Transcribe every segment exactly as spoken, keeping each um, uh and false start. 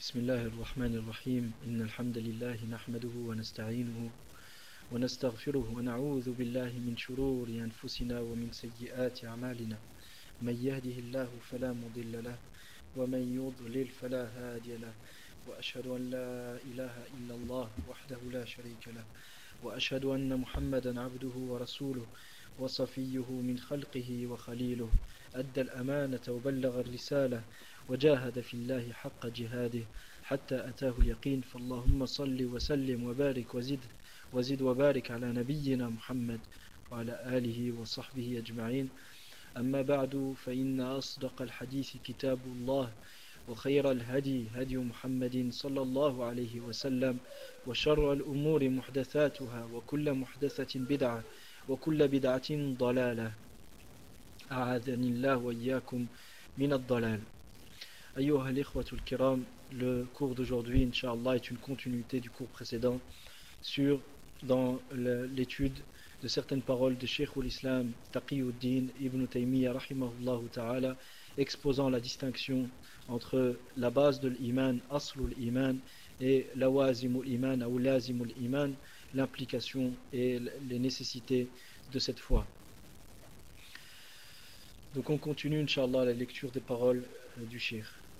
بسم الله الرحمن الرحيم إن الحمد لله نحمده ونستعينه ونستغفره ونعوذ بالله من شرور أنفسنا ومن سيئات أعمالنا من يهده الله فلا مضل له ومن يضلل فلا هادي له وأشهد أن لا إله إلا الله وحده لا شريك له وأشهد أن محمدا عبده ورسوله وصفيه من خلقه وخليله أدى الأمانة وبلغ الرسالة وجاهد في الله حق جهاده حتى أتاه اليقين فاللهم صل وسلم وبارك وزد وزد وبارك على نبينا محمد وعلى آله وصحبه أجمعين أما بعد فإن أصدق الحديث كتاب الله وخير الهدي هدي محمد صلى الله عليه وسلم وشر الأمور محدثاتها وكل محدثة بدعة وكل بدعة ضلالة أعاذني الله وإياكم من الضلال. Ayyuha al-ikhwatul kiram, le cours d'aujourd'hui, Inch'Allah, est une continuité du cours précédent sur, dans l'étude de certaines paroles de Cheikh al-Islam Taqiyuddin Ibn Taymiyyah rahimahullah ta'ala, exposant la distinction entre la base de l'iman, aslul iman, et lawazimul iman ou lazimul iman, l'implication et les nécessités de cette foi. Donc on continue, Inch'Allah, la lecture des paroles du Cheikh.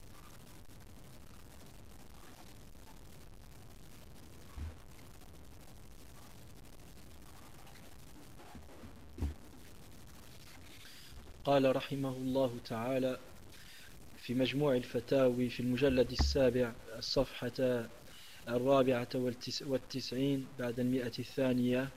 قال رحمه الله تعالى في مجموع الفتاوي في المجلد السابع الصفحة الرابعة والتسعين بعد المئة الثانية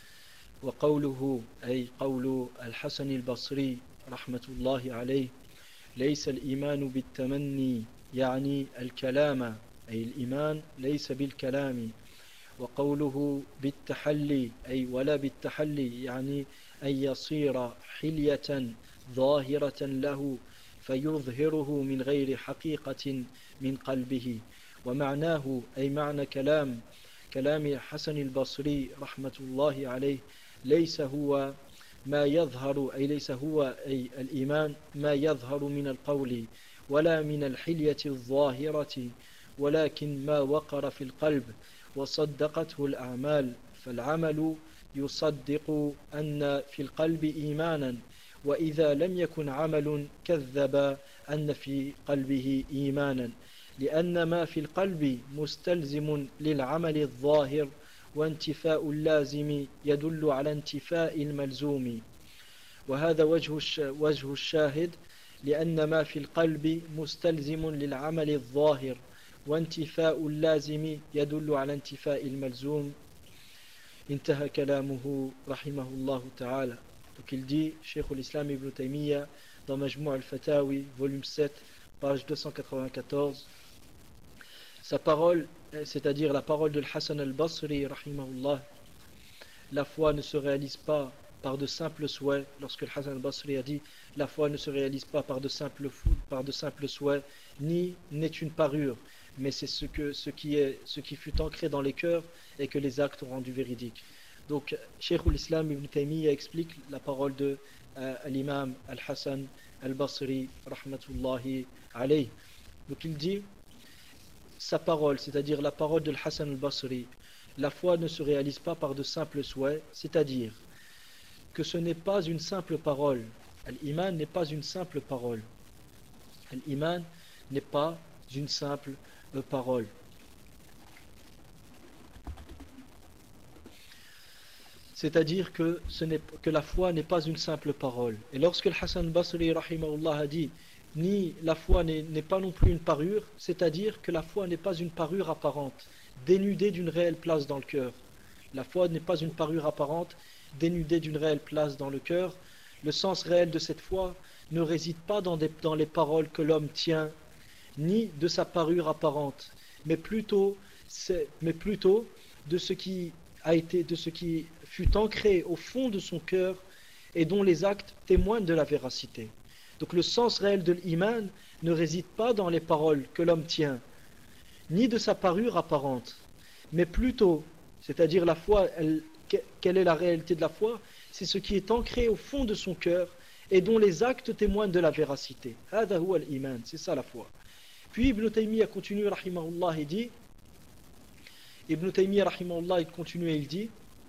وقوله أي قول الحسن البصري رحمة الله عليه ليس الإيمان بالتمني يعني الكلام أي الإيمان ليس بالكلام وقوله بالتحلي أي ولا بالتحلي يعني أن يصير حلية ظاهرة له فيظهره من غير حقيقة من قلبه ومعناه أي معنى كلام كلام حسن البصري رحمة الله عليه ليس هو ما يظهر أي ليس هو أي الإيمان ما يظهر من القول ولا من الحلية الظاهرة ولكن ما وقر في القلب وصدقته الأعمال فالعمل يصدق أن في القلب إيمانا وإذا لم يكن عمل كذب أن في قلبه إيمانا لأن ما في القلب مستلزم للعمل الظاهر وانتفاء اللازم يدل على انتفاء الملزوم وهذا وجه وجه الشاهد لأن ما في القلب مستلزم للعمل الظاهر وانتفاء اللازم يدل على انتفاء الملزوم انتهى كلامه رحمه الله تعالى. Donc il dit, Cheikh al-Islam Ibn Taymiyyah dans Majmou' al-Fatawi, volume sept, page deux cent quatre-vingt-quatorze, sa parole, c'est-à-dire la parole de Hassan al-Basri, rahimahullah, la foi ne se réalise pas par de simples souhaits. Lorsque Hassan al-Basri a dit, la foi ne se réalise pas par de simples, par de simples souhaits, ni n'est une parure, mais c'est ce, que, ce, qui est, ce qui fut ancré dans les cœurs et que les actes ont rendu véridique. Donc, Cheikh al-Islam Ibn Taymiyyah explique la parole de euh, l'imam al-Hassan al-Basri, rahmatullahi alayh. Donc, il dit, sa parole, c'est-à-dire la parole de Hassan al-Basri, la foi ne se réalise pas par de simples souhaits, c'est-à-dire que ce n'est pas une simple parole. L'iman n'est pas une simple parole. L'iman n'est pas une simple euh, parole. C'est-à-dire que, ce n'est, que la foi n'est pas une simple parole. Et lorsque le Hassan Basri rahimahullah a dit ni la foi n'est, n'est pas non plus une parure, c'est-à-dire que la foi n'est pas une parure apparente, dénudée d'une réelle place dans le cœur. La foi n'est pas une parure apparente, dénudée d'une réelle place dans le cœur. Le sens réel de cette foi ne réside pas dans, des, dans les paroles que l'homme tient, ni de sa parure apparente, mais plutôt, c'est, mais plutôt de ce qui a été, de ce qui fut ancré au fond de son cœur et dont les actes témoignent de la véracité. Donc le sens réel de l'iman ne réside pas dans les paroles que l'homme tient, ni de sa parure apparente, mais plutôt, c'est-à-dire la foi, elle, quelle est la réalité de la foi? C'est ce qui est ancré au fond de son cœur et dont les actes témoignent de la véracité. Hada huwa al-iman, c'est ça la foi. Puis Ibn Taymiyyah continue, rahimahullah, il dit, Ibn Taymiyyah, rahimahullah, il continue et il dit,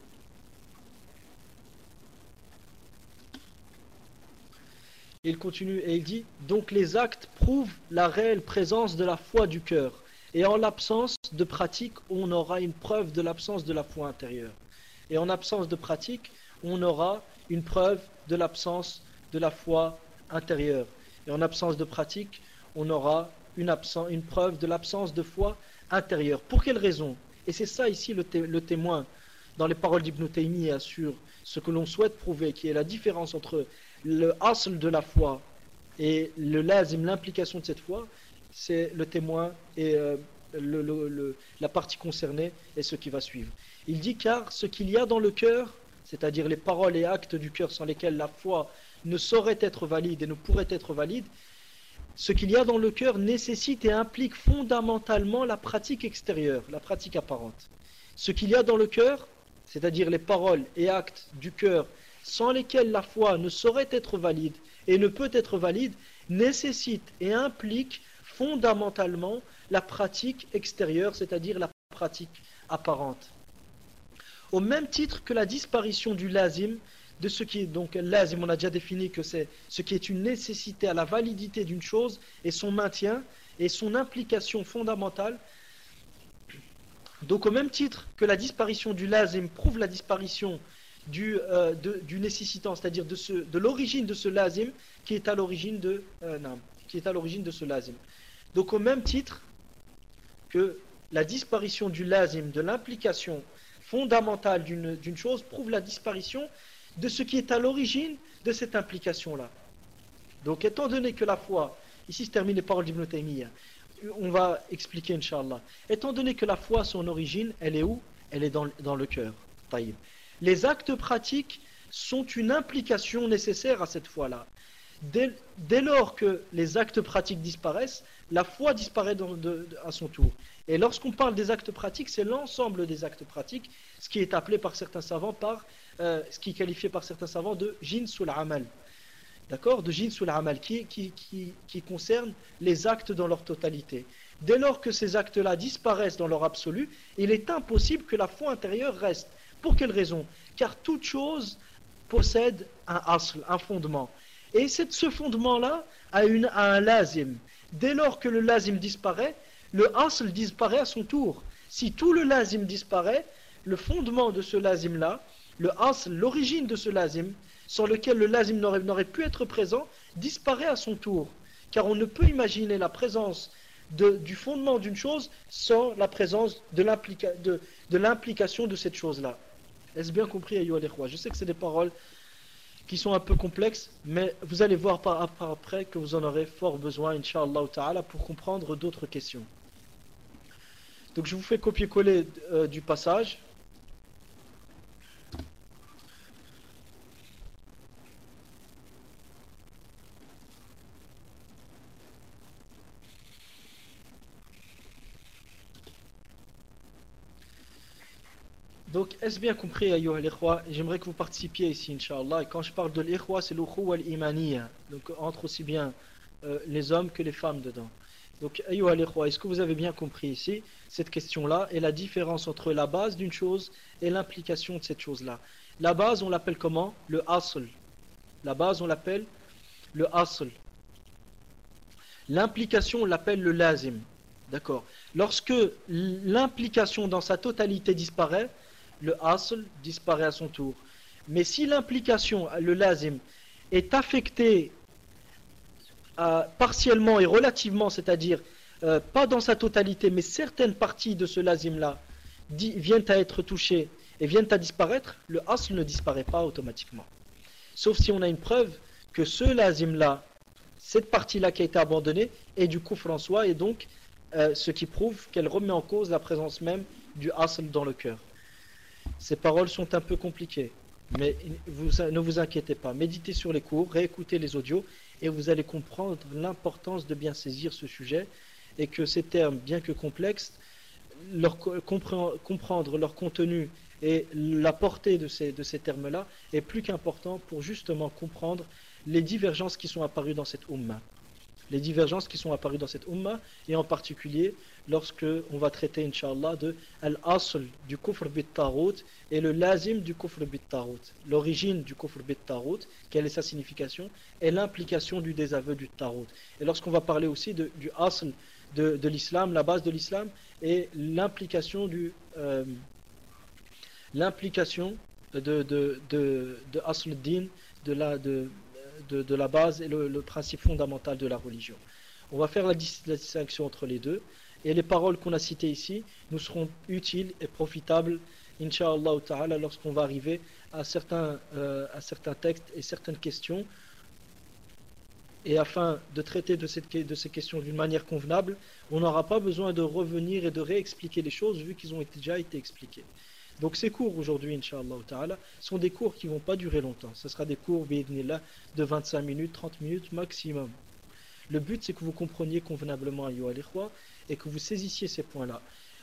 il continue et il dit, donc les actes prouvent la réelle présence de la foi du cœur. Et en l'absence de pratique, on aura une preuve de l'absence de la foi intérieure. Et en absence de pratique, on aura une preuve de l'absence de la foi intérieure. Et en absence de pratique, on aura une, absence, une preuve de l'absence de foi intérieure. Pour quelle raison? Et c'est ça ici le, té le témoin dans les paroles d'Ibn Taymiyyah sur ce que l'on souhaite prouver, qui est la différence entre le asl de la foi et le lazim, l'implication de cette foi. C'est le témoin et euh, le, le, le, la partie concernée et ce qui va suivre. Il dit car ce qu'il y a dans le cœur, c'est-à-dire les paroles et actes du cœur sans lesquels la foi ne saurait être valide et ne pourrait être valide, ce qu'il y a dans le cœur nécessite et implique fondamentalement la pratique extérieure, la pratique apparente. Ce qu'il y a dans le cœur, c'est-à-dire les paroles et actes du cœur sans lesquels la foi ne saurait être valide et ne peut être valide, nécessite et implique fondamentalement la pratique extérieure, c'est-à-dire la pratique apparente. Au même titre que la disparition du lazim, de ce qui est donc lazim, on a déjà défini que c'est ce qui est une nécessité à la validité d'une chose et son maintien et son implication fondamentale. Donc au même titre que la disparition du lazim prouve la disparition du, euh, de, du nécessitant, c'est-à-dire de, ce, de l'origine de ce lazim qui est à l'origine de, euh, non, qui est à l'origine de ce lazim. Donc au même titre que la disparition du lazim, de l'implication fondamentale d'une d'une chose, prouve la disparition de ce qui est à l'origine de cette implication-là. Donc étant donné que la foi, ici se terminent les paroles d'Ibn Taymiyyah, on va expliquer Inch'Allah, étant donné que la foi, son origine, elle est où? Elle est dans, dans le cœur. Taïb. Les actes pratiques sont une implication nécessaire à cette foi-là. Dès, dès lors que les actes pratiques disparaissent, la foi disparaît dans, de, de, à son tour. Et lorsqu'on parle des actes pratiques, c'est l'ensemble des actes pratiques, ce qui est appelé par certains savants, par, euh, ce qui est qualifié par certains savants de jinsul amal. D'accord? De jinsul amal, qui, qui, qui, qui concerne les actes dans leur totalité. Dès lors que ces actes-là disparaissent dans leur absolu, il est impossible que la foi intérieure reste. Pour quelle raison? Car toute chose possède un asl, un fondement. Et ce fondement-là a, une, a un lazim. Dès lors que le lazim disparaît, le asl disparaît à son tour. Si tout le lazim disparaît, le fondement de ce lazim-là, le asl, l'origine de ce lazim, sans lequel le lazim n'aurait pu être présent, disparaît à son tour. Car on ne peut imaginer la présence de, du fondement d'une chose sans la présence de l'implication de, de cette chose-là. Est-ce bien compris, ayyuha al-ikhwa? Je sais que c'est des paroles qui sont un peu complexes, mais vous allez voir par, par après que vous en aurez fort besoin, Inch'Allah ta'ala, pour comprendre d'autres questions. Donc je vous fais copier-coller euh, du passage. Donc, est-ce bien compris, ayyuha al-ikhwa? J'aimerais que vous participiez ici, Inch'Allah. Et quand je parle de l'ikhwa, c'est l'ukhuwa al-imaniyya. Donc, entre aussi bien euh, les hommes que les femmes dedans. Donc, ayyuha al-ikhwa, est-ce que vous avez bien compris ici cette question-là et la différence entre la base d'une chose et l'implication de cette chose-là? La base, on l'appelle comment? Le asl. La base, on l'appelle le asl. L'implication, on l'appelle le lazim. D'accord? Lorsque l'implication dans sa totalité disparaît, le asl disparaît à son tour. Mais si l'implication, le lazim, est affectée euh, partiellement et relativement, c'est-à-dire euh, pas dans sa totalité, mais certaines parties de ce lazim-là viennent à être touchées et viennent à disparaître, le asl ne disparaît pas automatiquement. Sauf si on a une preuve que ce lazim-là, cette partie-là qui a été abandonnée, est du kufr en soi, et donc euh, ce qui prouve qu'elle remet en cause la présence même du asl dans le cœur. Ces paroles sont un peu compliquées, mais vous, ne vous inquiétez pas. Méditez sur les cours, réécoutez les audios, et vous allez comprendre l'importance de bien saisir ce sujet, et que ces termes, bien que complexes, leur, comprendre leur contenu et la portée de ces, de ces termes-là est plus qu'important pour justement comprendre les divergences qui sont apparues dans cette Ummah. les divergences qui sont apparues dans cette umma, et en particulier lorsque on va traiter, Inch'Allah, de al-asl du kufr bit-tarout et le lazim du kufr bit-tarout. L'origine du kufr bit-tarout, quelle est sa signification, et l'implication du désaveu du tarout. Et lorsqu'on va parler aussi de, du asl de, de l'islam, la base de l'islam, et l'implication du euh, l'implication de, de, de, de, de asl din, de la, de, de, de la base et le, le principe fondamental de la religion. On va faire la, dis la distinction entre les deux. Et les paroles qu'on a citées ici nous seront utiles et profitables, Inch'Allah ta'ala, lorsqu'on va arriver à certains, euh, à certains textes et certaines questions. Et afin de traiter de, cette, de ces questions d'une manière convenable, on n'aura pas besoin de revenir et de réexpliquer les choses vu qu'ils ont déjà été expliqués. Donc ces cours aujourd'hui, Inch'Allah ta'ala, sont des cours qui ne vont pas durer longtemps. Ce sera des cours, bi'idhnillah, de vingt-cinq minutes, trente minutes maximum. Le but, c'est que vous compreniez convenablement, ayyuha al-ikhwa, et que vous saisissiez ces points-là.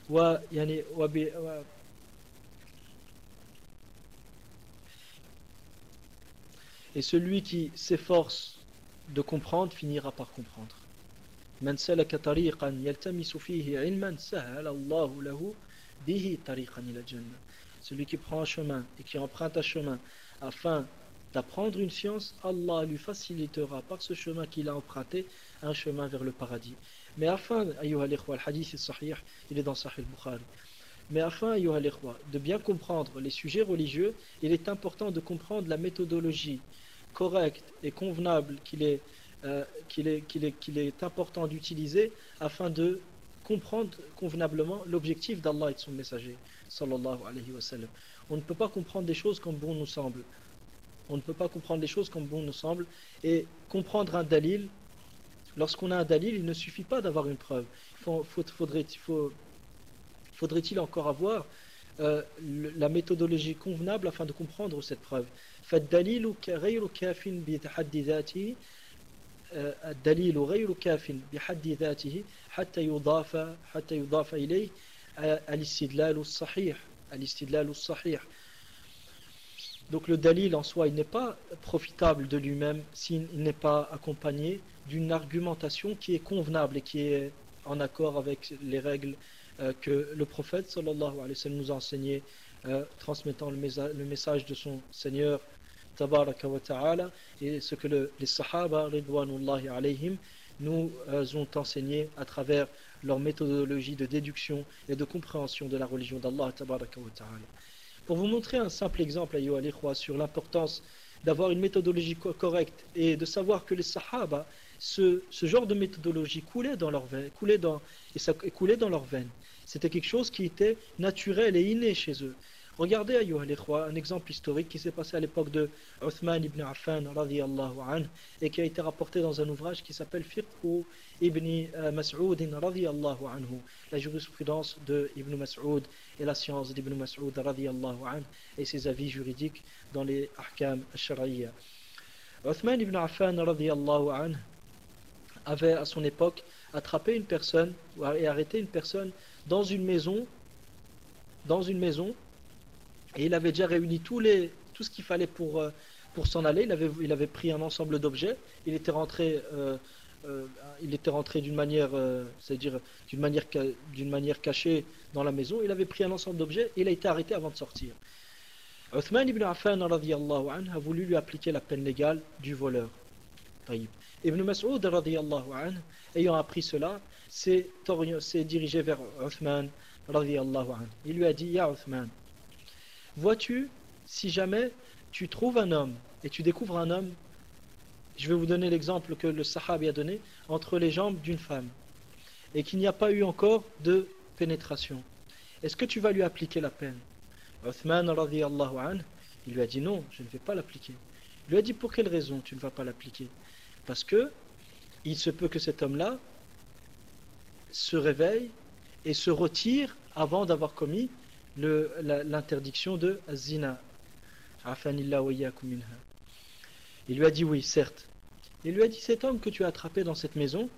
Et celui qui s'efforce de comprendre finira par comprendre. Man salaka tariqan yaltamisu fihi ilman sahala Allahu lahu bihi tariqan ila jannah. Celui qui prend un chemin et qui emprunte un chemin afin d'apprendre une science, Allah lui facilitera par ce chemin qu'il a emprunté un chemin vers le paradis. Mais afin, ayyuha al-ikhwa, le hadith est sahih, il est dans Sahih al-Bukhari. Mais afin, ayyuha al-ikhwa, de bien comprendre les sujets religieux, il est important de comprendre la méthodologie correcte et convenable qu'il est, euh, qu'il est, qu'il est, qu'il est important d'utiliser afin de comprendre convenablement l'objectif d'Allah et de son messager, sallallahu alayhi wa sallam. On ne peut pas comprendre des choses comme bon nous semble. On ne peut pas comprendre les choses comme bon nous semble. Et comprendre un dalil, lorsqu'on a un dalil, il ne suffit pas d'avoir une preuve. Il faudrait, faut, faudrait-il encore avoir euh, la méthodologie convenable afin de comprendre cette preuve. فالدليل غير كاف بحد ذاته الدليل غير كاف بحد ذاته حتى يضاف حتى يضاف إليه الاستدلال الصحيح الاستدلال الصحيح. Donc le dalil en soi, il n'est pas profitable de lui-même s'il n'est pas accompagné d'une argumentation qui est convenable et qui est en accord avec les règles euh, que le prophète sallallahu alayhi wa sallam nous a enseignées, euh, transmettant le, le message de son Seigneur tabaraka wa ta'ala, et ce que le, les sahaba ridwanullahi alayhim nous euh, ont enseigné à travers leur méthodologie de déduction et de compréhension de la religion d'Allah tabaraka wa ta'ala. Pour vous montrer un simple exemple, ayyuha al-ikhwa, sur l'importance d'avoir une méthodologie co correcte et de savoir que les sahaba, ce, ce genre de méthodologie coulait dans leurs veines, coulait dans, et ça coulait dans leurs veines. C'était quelque chose qui était naturel et inné chez eux. Regardez, ayyuha al-ikhwa, un exemple historique qui s'est passé à l'époque de Uthman ibn Affan radiyallahu anhu et qui a été rapporté dans un ouvrage qui s'appelle Fiqh ibn Mas'ud radiyallahu anhu, la jurisprudence de Ibn Mas'ud et la science d'Ibn Mas'ud radiyallahu anhu et ses avis juridiques dans les ahkam al-shar'iyya. Uthman ibn Affan radiyallahu anhu avait à son époque attrapé une personne et arrêté une personne dans une maison dans une maison et il avait déjà réuni tous les, tout ce qu'il fallait pour, pour s'en aller. Il avait, il avait pris un ensemble d'objets. Il était rentré, euh, euh, il était rentré d'une manière, euh, c'est-à-dire d'une manière, d'une manière cachée dans la maison. Il avait pris un ensemble d'objets et il a été arrêté avant de sortir. Uthman ibn Affan radiyallahu anhu a voulu lui appliquer la peine légale du voleur. Ibn Mas'ud radiyallahu anhu, ayant appris cela, s'est dirigé vers Uthman radiyallahu anhu. Il lui a dit: Ya Uthman, vois-tu, si jamais tu trouves un homme et tu découvres un homme, je vais vous donner l'exemple que le sahabi a donné, entre les jambes d'une femme et qu'il n'y a pas eu encore de pénétration, est-ce que tu vas lui appliquer la peine? Uthman radiyallahu anhu, il lui a dit non, je ne vais pas l'appliquer. Il lui a dit: pour quelle raison tu ne vas pas l'appliquer? Parce que il se peut que cet homme-là se réveille et se retire avant d'avoir commis l'interdiction de zina. Afanillah wa iyyakum minha. Il lui a dit oui, certes. Il lui a dit: cet homme que tu as attrapé dans cette maison,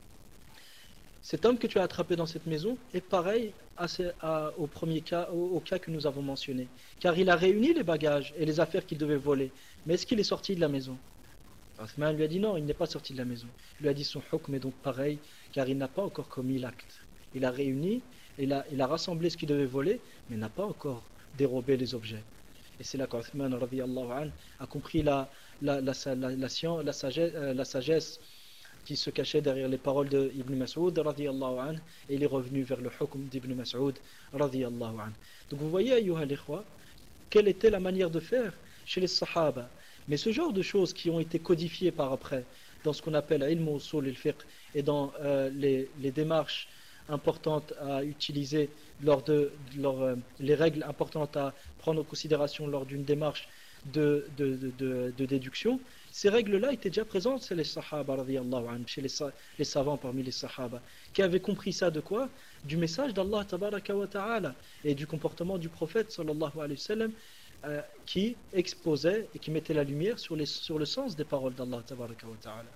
cet homme que tu as attrapé dans cette maison est pareil à ce, à, au premier cas, au, au cas que nous avons mentionné. Car il a réuni les bagages et les affaires qu'il devait voler. Mais est-ce qu'il est sorti de la maison? Othman lui a dit non, il n'est pas sorti de la maison. Il lui a dit son hukm est donc pareil, car il n'a pas encore commis l'acte. Il a réuni, il a, il a rassemblé ce qu'il devait voler, mais n'a pas encore dérobé les objets. Et c'est là qu'Othman radiyallahu anhu a compris la, la, la, la, la, la, science, la, sagesse, euh, la sagesse qui se cachait derrière les paroles d'Ibn Mas'ud radiyallahu anhu, et il est revenu vers le hukm d'Ibn Mas'ud radiyallahu anhu. Donc vous voyez, ayyuha al-ikhwa, quelle était la manière de faire chez les sahaba. Mais ce genre de choses qui ont été codifiées par après dans ce qu'on appelle ilm usul al-fiqh et dans euh, les, les démarches importantes à utiliser lors de, lors, euh, les règles importantes à prendre en considération lors d'une démarche de, de, de, de, de déduction, ces règles-là étaient déjà présentes chez les sahaba radiyallahu anhu, chez les, les savants parmi les sahaba, qui avaient compris ça de quoi? Du message d'Allah tabaraka wa ta'ala et du comportement du prophète sallallahu alayhi wa sallam, Euh, qui exposait et qui mettait la lumière sur, les, sur le sens des paroles d'Allah tabaraka wa ta'ala.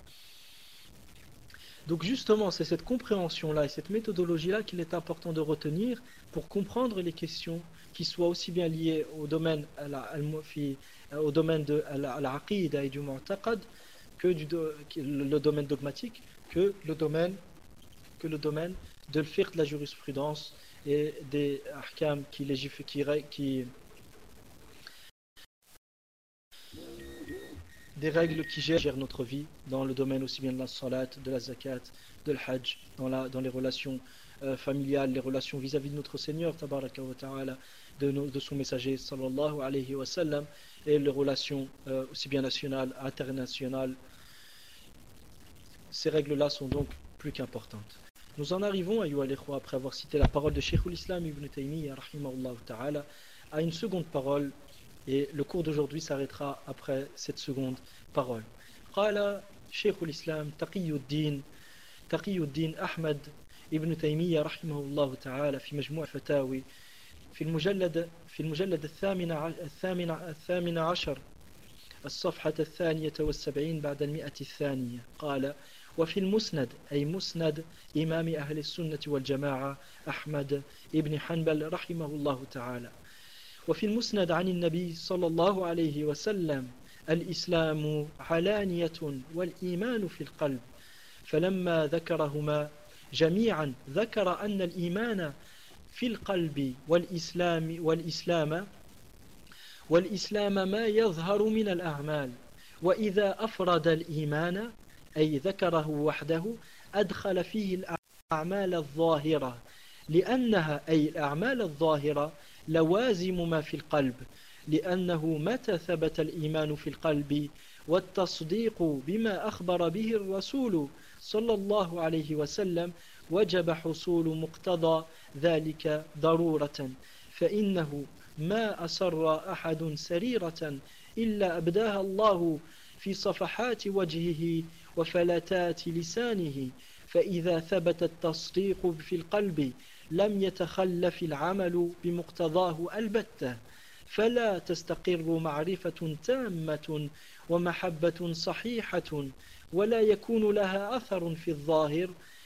Donc justement, c'est cette compréhension-là et cette méthodologie-là qu'il est important de retenir pour comprendre les questions qui soient aussi bien liées au domaine, à la, au domaine de l'aqida et du mu'taqad que du, le domaine dogmatique que le domaine, que le domaine de l'fiqh, de la jurisprudence et des ahkam qui, qui, qui des règles qui gèrent notre vie dans le domaine aussi bien de la salat, de la zakat, de l'hajj, dans, la, dans les relations euh, familiales, les relations vis-à-vis de notre Seigneur tabaraka wa ta'ala, de, de son messager sallallahu alayhi wa sallam, et les relations euh, aussi bien nationales, internationales. Ces règles-là sont donc plus qu'importantes. Nous en arrivons, ayyuha al-ikhwa, après avoir cité la parole de Cheikh al-Islam ibn Taymiyyah rahimahullah ta'ala, à une seconde parole. Et le cours d'aujourd'hui s'arrêtera après cette seconde parole. قال شيخ الإسلام تقي الدين تقي الدين أحمد ابن تيمية رحمه الله تعالى في مجموع فتاوي في المجلد في المجلد الثامن الثامن الثامن عشر الصفحة الثانية والسبعين بعد المئة الثانية قال وفي المسند أي مسند إمام أهل السنة والجماعة أحمد ابن حنبل رحمه الله تعالى وفي المسند عن النبي صلى الله عليه وسلم الإسلام علانية والإيمان في القلب فلما ذكرهما جميعا ذكر أن الإيمان في القلب والإسلام والإسلام والإسلام ما يظهر من الأعمال وإذا أفرد الإيمان أي ذكره وحده أدخل فيه الأعمال الظاهرة لأنها أي الأعمال الظاهرة لوازم ما في القلب لأنه متى ثبت الإيمان في القلب والتصديق بما أخبر به الرسول صلى الله عليه وسلم وجب حصول مقتضى ذلك ضرورة فإنه ما أسر أحد سريرة إلا أبداها الله في صفحات وجهه وفلتات لسانه فإذا ثبت التصديق في القلب لم يتخلف العمل بمقتضاه البتة فلا تستقر معرفة تامة ومحبة صحيحة ولا يكون لها أثر في الظاهر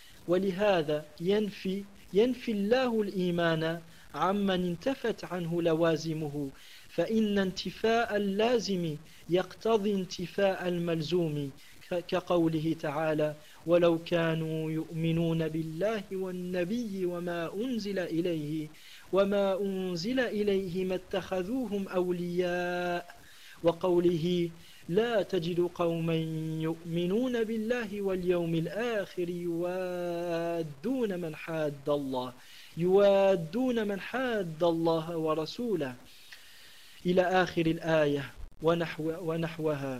ولهذا ينفي ينفي الله الإيمان عمن انتفت عنه لوازمه فإن انتفاء اللازم يقتضي انتفاء الملزوم كقوله تعالى ولو كانوا يؤمنون بالله والنبي وما أنزل إليه وما أنزل إليه ما اتخذوهم أولياء وقوله لا تجد قوما يؤمنون بالله واليوم الآخر يوادون من حاد الله يوادون من حاد الله ورسوله إلى آخر الآية ونحو ونحوها.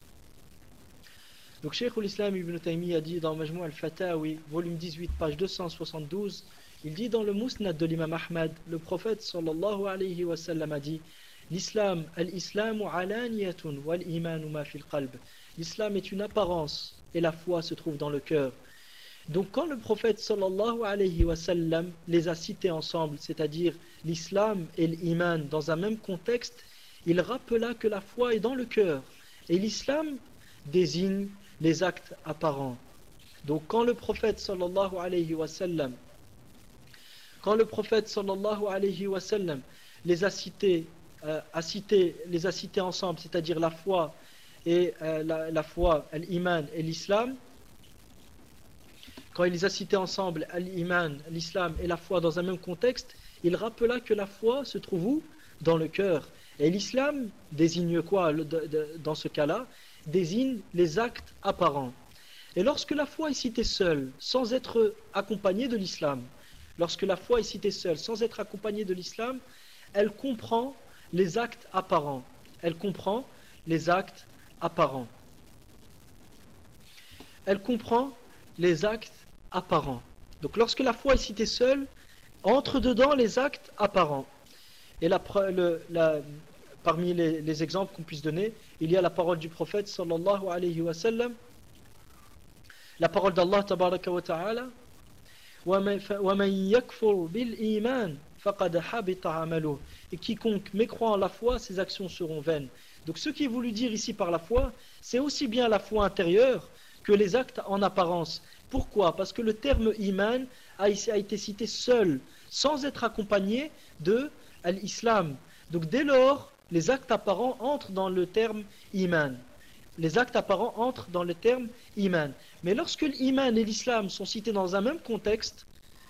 Donc Cheikh al-Islam ibn Taymiyyah dit dans Majmou' al-Fatawi, volume dix-huit, page deux cent soixante-douze, il dit dans le Musnad de l'imam Ahmad, le prophète sallallahu alayhi wa sallam a dit l'islam, al-islamu alaniyatun wal imanu ma fil qalb. L'islam est une apparence et la foi se trouve dans le cœur. Donc quand le prophète sallallahu alayhi wa sallam les a cités ensemble, c'est-à-dire l'islam et l'iman dans un même contexte, il rappela que la foi est dans le cœur et l'islam désigne les actes apparents. Donc quand le prophète sallallahu alayhi wa sallam quand le prophète sallallahu alayhi wa sallam les a cités euh, a cité, les a cités ensemble, c'est-à-dire la foi et euh, la, la foi, l'iman et l'islam, quand il les a cités ensemble, l'iman, l'islam et la foi dans un même contexte, il rappela que la foi se trouve où? Dans le cœur. Et l'islam désigne quoi dans ce cas-là? Désigne les actes apparents. Et lorsque la foi est citée seule, sans être accompagnée de l'islam, lorsque la foi est citée seule, sans être accompagnée de l'islam, elle comprend les actes apparents. Elle comprend les actes apparents. Elle comprend les actes apparents. Donc lorsque la foi est citée seule, entre dedans les actes apparents. Et la, le, la, parmi les, les exemples qu'on puisse donner, il y a la parole du prophète sallallahu alayhi wa sallam, la parole d'Allah tabaraka wa ta'ala, وَمَنْ يَكْفُرْ بِالْإِيمَانِ فَقَدْ حَبِطَ عَمَلُهُ. Et quiconque mécroit en la foi, ses actions seront vaines. Donc ce qui est voulu dire ici par la foi, c'est aussi bien la foi intérieure que les actes en apparence. Pourquoi? Parce que le terme iman a été cité seul, sans être accompagné de l'islam. Donc dès lors, les actes apparents entrent dans le terme iman. Les actes apparents entrent dans le terme iman. Mais lorsque l'iman et l'islam sont cités dans un même contexte,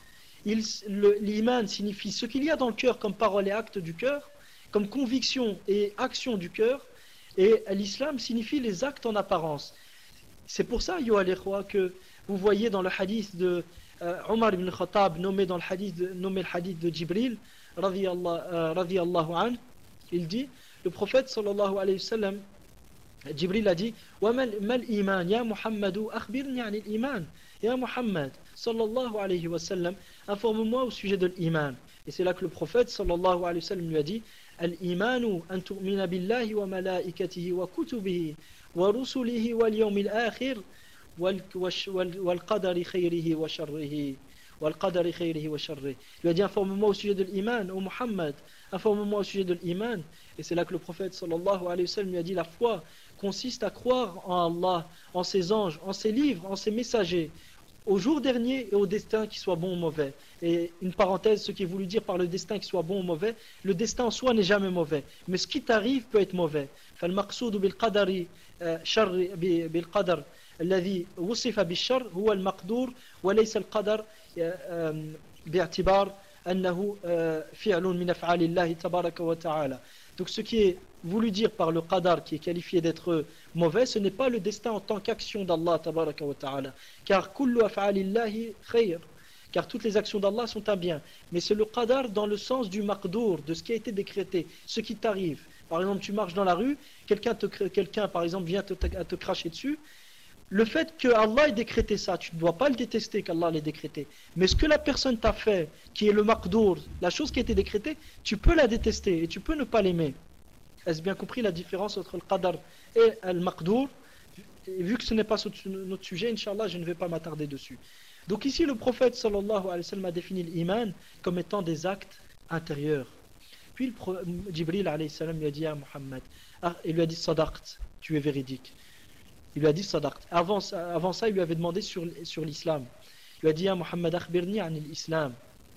l'iman signifie ce qu'il y a dans le cœur comme parole et acte du cœur, comme conviction et action du cœur, et l'islam signifie les actes en apparence. C'est pour ça, Yo al-Ikhwa, que vous voyez dans le hadith de euh, Omar ibn Khattab, nommé dans le hadith de, nommé le hadith de Jibril, radiyallahu anhu, il dit, le prophète sallallahu alayhi wa sallam, Jibril a dit, wa mal iman ya Muhammadu akhbirni an al-iman ya Muhammad sallallahu alayhi wa sallam, informe-moi au sujet de l'iman. Et c'est là que le prophète sallallahu alayhi wa sallam lui a dit, al-imanu an tu'mina billahi wa malaikatihi wa kutubihi wa rusulihi wal yawmil akhir wal qadari khayrihi wa sharrihi wal qadari khayrihi wa sharrihi. Il lui a dit, informe-moi au sujet de l'iman, ô Muhammad, informe-moi au sujet de l'iman. Et c'est là que le prophète sallallahu alayhi wa sallam lui a dit, la foi consiste à croire en Allah, en ses anges, en ses livres, en ses messagers, au jour dernier et au destin qui soit bon ou mauvais. Et une parenthèse, ce qui est voulu dire par le destin qui soit bon ou mauvais, le destin en soi n'est jamais mauvais, mais ce qui t'arrive peut être mauvais. فالمقصود بالقدر شر بالقدر الذي وصف بالشر هو المقدور وليس القدر باعتبار أنه فعل من أفعال الله تبارك وتعالى. Donc ce qui est voulu dire par le qadar qui est qualifié d'être mauvais, ce n'est pas le destin en tant qu'action d'Allah tabaraka wa ta'ala, car kullu af'alillahi khayr, car toutes les actions d'Allah sont un bien, mais c'est le qadar dans le sens du maqdour, de ce qui a été décrété, ce qui t'arrive. Par exemple, tu marches dans la rue, quelqu'un quelqu'un par exemple vient te, à te cracher dessus. Le fait que Allah ait décrété ça, tu ne dois pas le détester qu'Allah l'ait décrété. Mais ce que la personne t'a fait, qui est le maqdour, la chose qui a été décrétée, tu peux la détester et tu peux ne pas l'aimer. Est-ce bien compris la différence entre le qadar et le maqdour? Et vu que ce n'est pas notre sujet, Inch'Allah, je ne vais pas m'attarder dessus. Donc ici, le prophète sallallahu alayhi wa sallam a défini l'iman comme étant des actes intérieurs. Puis le Jibril alayhi salam lui a dit à Muhammad, ah, il lui a dit sadaqt, tu es véridique. Il lui a dit sadaqt. Avant, avant ça, il lui avait demandé sur, sur l'islam. Il lui a dit à Muhammad, akhbirni an l'islam.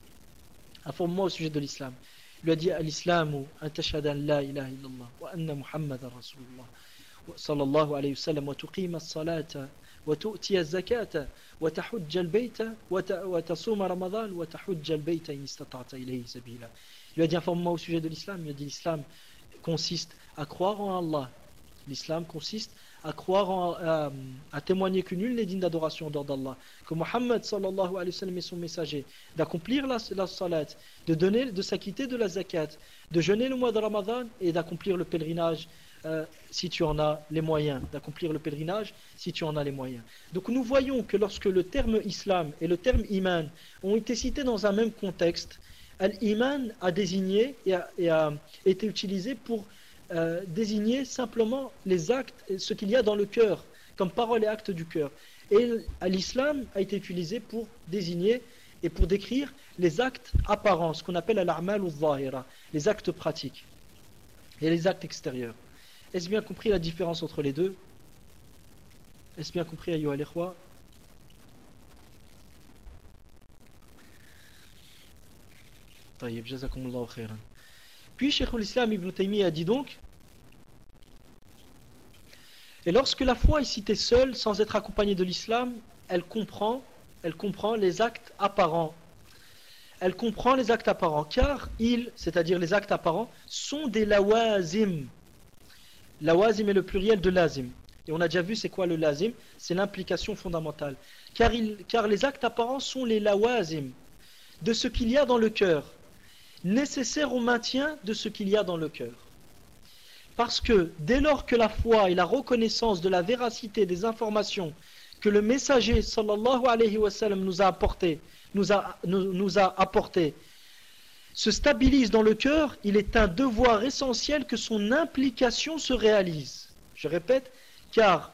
Informe-moi au sujet de l'islam. Il lui a dit, al-islamu an tashhada an la ilaha illallah wa anna Muhammadan rasulullah sallallahu alayhi wa sallam wa tuqima as-salata wa tu'ti az-zakata wa tahujja al-bayta wa tasuma ramadan wa tahujja al-bayta in istata'ta ilayhi sabila. Il lui a dit, informe-moi au sujet de l'islam. Il lui a dit, l'islam consiste à croire en Allah. L'islam consiste à croire en, à, à témoigner que nul n'est digne d'adoration hors d'Allah, que Muhammad sallallahu alayhi wa sallam est son messager, d'accomplir la, la salat, de donner, de s'acquitter de la zakat, de jeûner le mois de Ramadan et d'accomplir le pèlerinage euh, si tu en as les moyens, d'accomplir le pèlerinage si tu en as les moyens. Donc nous voyons que lorsque le terme islam et le terme iman ont été cités dans un même contexte, l'iman a désigné et a, et a été utilisé pour Euh, désigner simplement les actes, ce qu'il y a dans le cœur, comme parole et acte du cœur. Et l'islam a été utilisé pour désigner et pour décrire les actes apparents, ce qu'on appelle al-a'mal ou zahira, les actes pratiques et les actes extérieurs. Est-ce bien compris la différence entre les deux? Est-ce bien compris, ayyuha al-ikhwa? Tayyib, jazakumullahu khairan. Puis Cheikh al-Islam Ibn Taymiyyah a dit donc, Et lorsque la foi est citée seule, sans être accompagnée de l'islam, elle comprend, elle comprend les actes apparents. Elle comprend les actes apparents, car ils, c'est-à-dire les actes apparents, sont des lawazim. Lawazim est le pluriel de lazim. Et on a déjà vu c'est quoi le lazim, c'est l'implication fondamentale. Car, il, car les actes apparents sont les lawazim de ce qu'il y a dans le cœur, nécessaires au maintien de ce qu'il y a dans le cœur. Parce que dès lors que la foi et la reconnaissance de la véracité des informations que le messager sallallahu alayhi wa sallam nous a apporté, nous a, nous, nous a apporté, se stabilise dans le cœur, il est un devoir essentiel que son implication se réalise. Je répète, car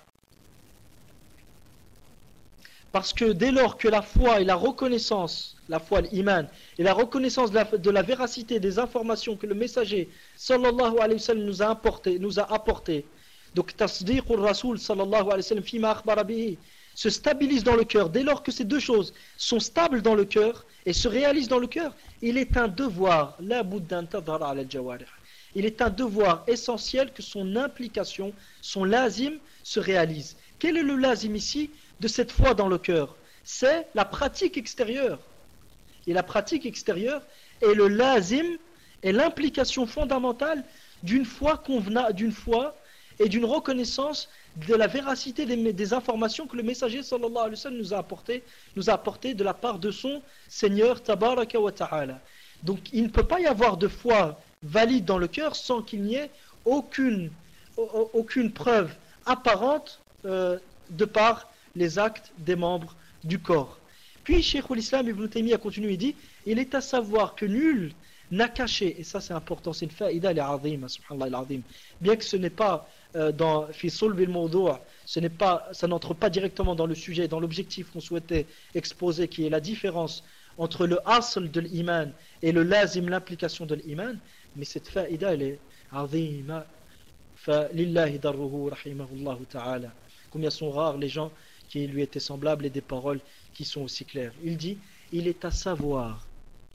parce que dès lors que la foi et la reconnaissance, la foi, l'iman, et la reconnaissance de la, de la véracité des informations que le messager sallallahu alayhi wa sallam nous a apporté, nous a apporté, donc tasdiqur rasoul sallallahu alayhi wa sallam fima akhbara bihi, se stabilise dans le cœur, dès lors que ces deux choses sont stables dans le cœur et se réalisent dans le cœur, il est un devoir, la buddan tadhara ala al-jawarih. Il est un devoir essentiel que son implication, son lazim se réalise. Quel est le lazim ici de cette foi dans le cœur? C'est la pratique extérieure. Et la pratique extérieure est le lazim, est l'implication fondamentale d'une foi convena, d'une foi et d'une reconnaissance de la véracité des, des informations que le messager sallallahu alayhi wa sallam nous a apporté, nous a apporté de la part de son Seigneur tabaraka wa ta'ala. Donc il ne peut pas y avoir de foi valide dans le cœur sans qu'il n'y ait aucune, aucune preuve apparente euh, de par les actes des membres du corps. Puis Cheikh l'Islam Ibn Taymiyyah continue et dit, il est à savoir que nul n'a caché, et ça c'est important, c'est une faïda al-azim, subhanallah al-azim, bien que ce n'est pas euh, dans fi sulb al-mawdu', ce n'est pas, ça n'entre pas directement dans le sujet, dans l'objectif qu'on souhaitait exposer, qui est la différence entre le asl de l'iman et le lazim, l'implication de l'iman, mais cette faïda elle est azima, fa lillahi darruhu rahimahullahu ta'ala. Combien sont rares les gens qui lui étaient semblables et des paroles qui sont aussi claires. Il dit, il est à savoir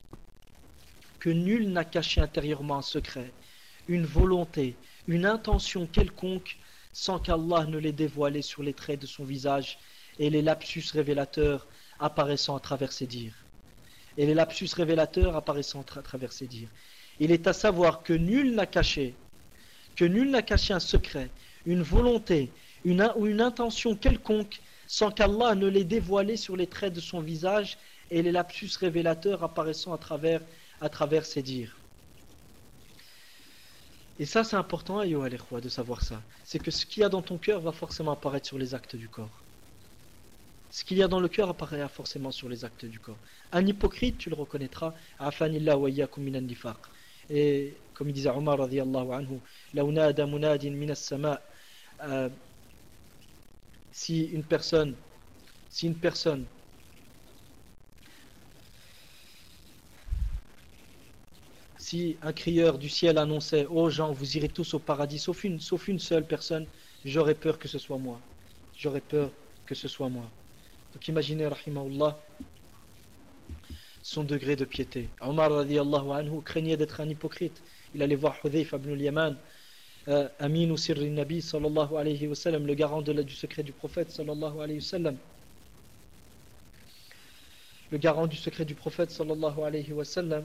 que nul n'a caché intérieurement un secret, une volonté, une intention quelconque, sans qu'Allah ne l'ait dévoilé sur les traits de son visage et les lapsus révélateurs apparaissant à travers ses dires. Et les lapsus révélateurs apparaissant à travers ses dires. Il est à savoir que nul n'a caché, que nul n'a caché un secret, une volonté, une, ou une intention quelconque, sans qu'Allah ne l'ait dévoilé sur les traits de son visage et les lapsus révélateurs apparaissant à travers à travers ses dires. Et ça c'est important ayyuha al-ikhwa, de savoir ça. C'est que ce qu'il y a dans ton cœur va forcément apparaître sur les actes du corps. Ce qu'il y a dans le cœur apparaîtra forcément sur les actes du corps. Un hypocrite, tu le reconnaîtras, afanillah wa iyyakum minan nifaq. Et comme il disait Omar radiyallahu anhu, law nada munadin min as-sama', si une personne si une personne si un crieur du ciel annonçait aux oh gens, vous irez tous au paradis sauf une, sauf une seule personne, j'aurais peur que ce soit moi. J'aurais peur que ce soit moi. Donc imaginez, rahimahullah, son degré de piété. Omar radiyallahu anhu craignait d'être un hypocrite. Il allait voir Hudhayfa ibn al-Yaman, euh, Aminu sirri nabi sallallahu alayhi wa sallam, le garant de la, du secret du prophète sallallahu alayhi wa sallam. Le garant du secret du prophète sallallahu alayhi wa sallam.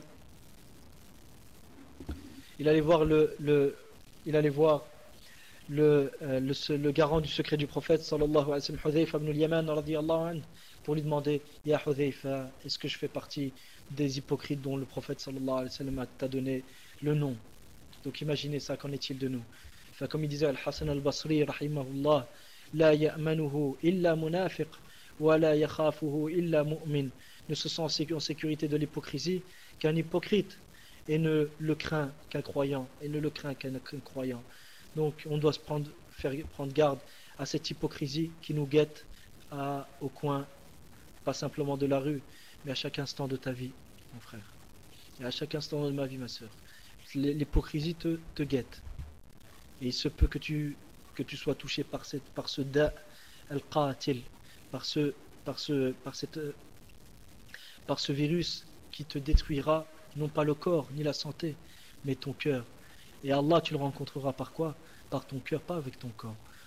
Il allait voir le, le il allait voir le, euh, le, le garant du secret du prophète sallallahu alayhi wa sallam, Hudhayfa ibn al-Yaman radiyallahu anhu, pour lui demander, Ya Hudhayfa, est-ce que je fais partie des hypocrites dont le prophète sallallahu alayhi wa sallam t'a donné le nom? Donc imaginez ça, qu'en est-il de nous? Enfin, comme il disait Al-Hasan al-Basri rahimahullah, la ya'manuhu illa munafiq wa la yakhafuhu illa mu'min, ne se sent en sécurité de l'hypocrisie qu'un hypocrite, et ne le craint qu'un croyant, et ne le craint qu'un croyant. Donc on doit se prendre, faire, prendre garde à cette hypocrisie qui nous guette à, au coin, pas simplement de la rue, mais à chaque instant de ta vie, mon frère. Et à chaque instant de ma vie, ma soeur. L'hypocrisie te, te guette. Et il se peut que tu, que tu sois touché par, cette, par ce da al-qatil, par ce, par, ce, par, cette, par ce virus qui te détruira non pas le corps ni la santé, mais ton cœur. Et Allah, tu le rencontreras par quoi? Par ton cœur, pas avec ton corps.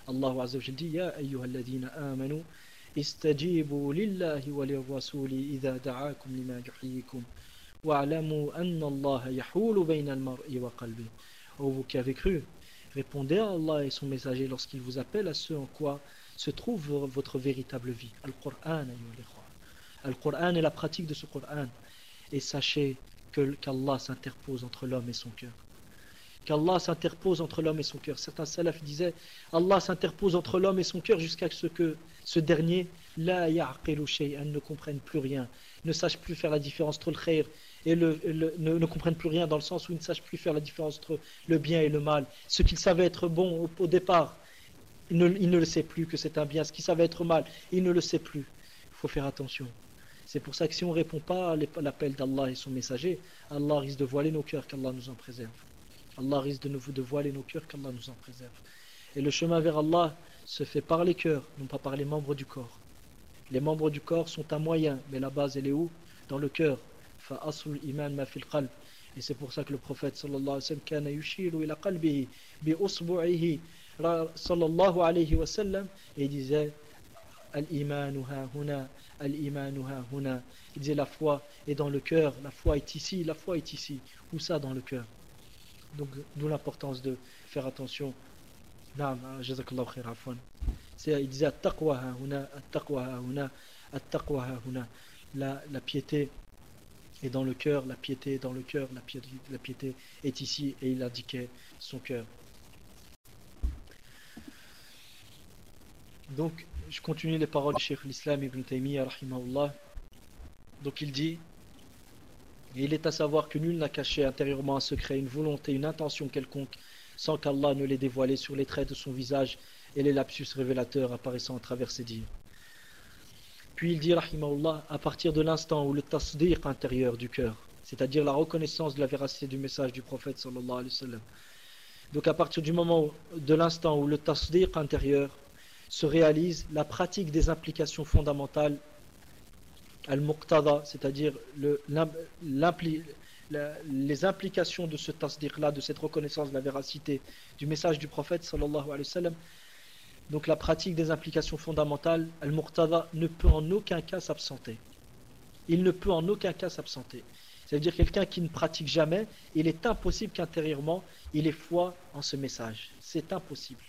Allah Azza wa Jalla dit Ya ayyuhalladhina amanu istajibu lillahi wa lirrasuli idha da'akum lima yuhyikum wa'lamu anna Allah yahulu bayna al-mar'i wa qalbihi. Ô vous qui avez cru, répondez à Allah et son messager lorsqu'il vous appelle à ce en quoi se trouve votre véritable vie. Al-Qur'an, Al-Qur'an est la pratique de ce Qur'an. Et sachez que, qu'Allah s'interpose entre l'homme et son cœur. Qu'Allah s'interpose entre l'homme et son cœur. Certains salafs disaient Allah s'interpose entre l'homme et son cœur jusqu'à ce que ce dernier la ya'qilu shay'an, ne comprenne plus rien, ne sache plus faire la différence entre le khair et le, le ne, ne comprenne plus rien, dans le sens où il ne sache plus faire la différence entre le bien et le mal. Ce qu'il savait être bon au, au départ, il ne, il ne le sait plus que c'est un bien. Ce qui savait être mal, il ne le sait plus. Il faut faire attention. C'est pour ça que si on ne répond pas à l'appel d'Allah et son messager, Allah risque de voiler nos cœurs, qu'Allah nous en préserve. Allah risque de nous de voiler nos cœurs, qu'Allah nous en préserve. Et le chemin vers Allah se fait par les cœurs, non pas par les membres du corps. Les membres du corps sont un moyen, mais la base elle est où? Dans le cœur. Fa'asul iman ma fil qalb. Et c'est pour ça que le prophète sallallahu alayhi wa sallam kana yushiru ila qalbihi bi usbu'ihi sallallahu alayhi wa sallam, et il disait al-imanu ha huna, al-imanu ha huna. Il disait la foi est dans le cœur, la foi est ici, la foi est ici. Où ça? Dans le cœur. Donc d'où l'importance de faire attention. Naam, jazakallahu khair, afwan. C'est, il disait at-taqwa ha huna, at-taqwa ha huna, at-taqwa ha huna. La, la piété est dans le cœur, la piété est dans le cœur, la piété, la piété est ici, et il indiquait son cœur. Donc, je continue les paroles du Cheikh l'Islam Ibn Taymiyyah rahimahullah. Donc il dit, et il est à savoir que nul n'a caché intérieurement un secret, une volonté, une intention quelconque, sans qu'Allah ne l'ait dévoilé sur les traits de son visage et les lapsus révélateurs apparaissant à travers ses dires. Puis il dit rahimahullah, à partir de l'instant où le tasdiq intérieur du cœur, c'est-à-dire la reconnaissance de la véracité du message du prophète sallallahu alayhi wa sallam, donc à partir du moment où, de l'instant où le tasdiq intérieur se réalise, la pratique des implications fondamentales al-muqtada, c'est-à-dire le, l'impli, la, les implications de ce tasdiq-là, de cette reconnaissance de la véracité du message du prophète sallallahu alayhi wa sallam, donc la pratique des implications fondamentales, al-muqtada, ne peut en aucun cas s'absenter. Il ne peut en aucun cas s'absenter. C'est-à-dire quelqu'un qui ne pratique jamais, il est impossible qu'intérieurement il ait foi en ce message. C'est impossible.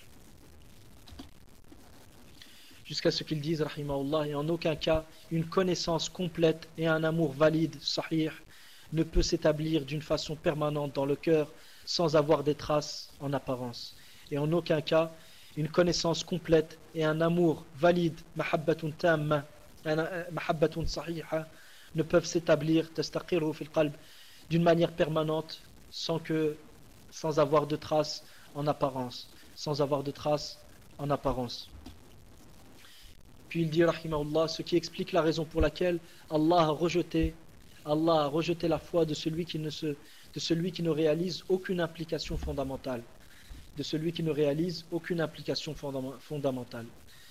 Jusqu'à ce qu'ils disent, rahimahullah, et en aucun cas, une connaissance complète et un amour valide, sahih, ne peut s'établir d'une façon permanente dans le cœur sans avoir des traces en apparence. Et en aucun cas, une connaissance complète et un amour valide, mahabbatun tamma, mahabbatun sahiha, ne peuvent s'établir, tastaqiru fil qalb, d'une manière permanente, sans que, sans avoir de traces en apparence, sans avoir de traces en apparence. Puis il dit, rahimahullah, ce qui explique la raison pour laquelle Allah a rejeté, Allah a rejeté la foi de celui qui ne se, de celui qui ne réalise aucune implication fondamentale, de celui qui ne réalise aucune implication fondamentale.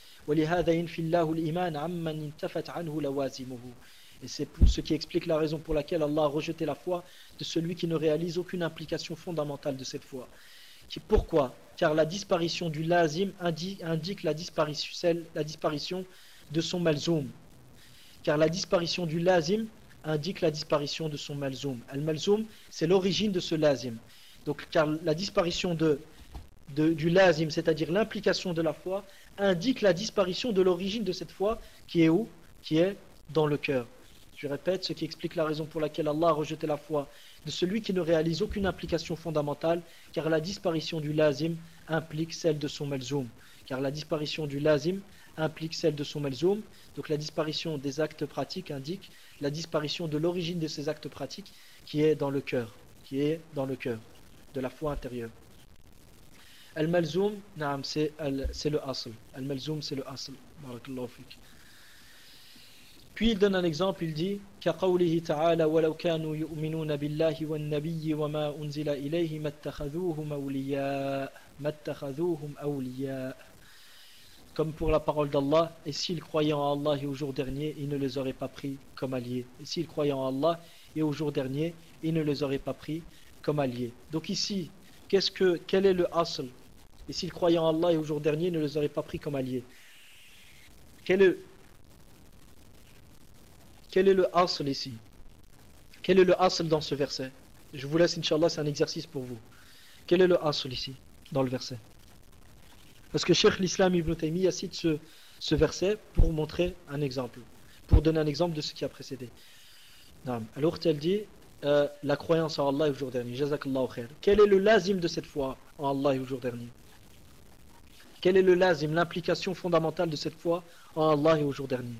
Et c'est ce qui explique la raison pour laquelle Allah a rejeté la foi de celui qui ne réalise aucune implication fondamentale de cette foi. Pourquoi? Car la disparition du lazim indique, indique la, disparition, celle, la disparition de son malzoum. Car la disparition du lazim indique la disparition de son malzoum. Al-malzoum, c'est l'origine de ce lazim. Donc, car la disparition de, de, du lazim, c'est-à-dire l'implication de la foi, indique la disparition de l'origine de cette foi, qui est où? Qui est dans le cœur. Je répète, ce qui explique la raison pour laquelle Allah a rejeté la foi de celui qui ne réalise aucune implication fondamentale, car la disparition du lazim implique celle de son malzoum. Car la disparition du lazim implique celle de son malzoum. Donc la disparition des actes pratiques indique la disparition de l'origine de ces actes pratiques qui est dans le cœur, qui est dans le cœur, de la foi intérieure. Al-malzoum, c'est le asl. Al-malzoum, c'est le asl. Barakallahu fik. Puis il donne un exemple, il dit كَقَوْلِهِ تَعَالَى وَلَوْ كَانُوا يُؤْمِنُونَ بِاللَّهِ وَالنَّبِيِّ وَمَا أُنزِلَ إِلَيْهِ مَا اتَّخَذُوهُمْ أَوْلِيَاءَ مَا اتَّخَذُوهُمْ أَوْلِيَاءَ. Comme pour la parole d'Allah, et s'ils croyaient en Allah et au jour dernier, ils ne les auraient pas pris comme alliés. Et s'ils croyaient en Allah et au jour dernier, ils ne les auraient pas pris comme alliés. Donc ici, qu'est-ce que, quel est le asl? et s'ils croyaient en Allah et au jour dernier, ne les auraient pas pris comme alliés. Quel est, quel est le asl ici? Quel est le asl dans ce verset? Je vous laisse, Inch'Allah, c'est un exercice pour vous. Quel est le asl ici, dans le verset? Parce que Cheikh l'Islam Ibn Taymiyyah cite ce, ce verset pour montrer un exemple, pour donner un exemple de ce qui a précédé. Alors, elle dit euh, la croyance en Allah et au jour dernier. Jazakallahu khair. Quel est le lazim de cette foi en Allah et au jour dernier? Quel est le lazim, l'implication fondamentale de cette foi en Allah et au jour dernier?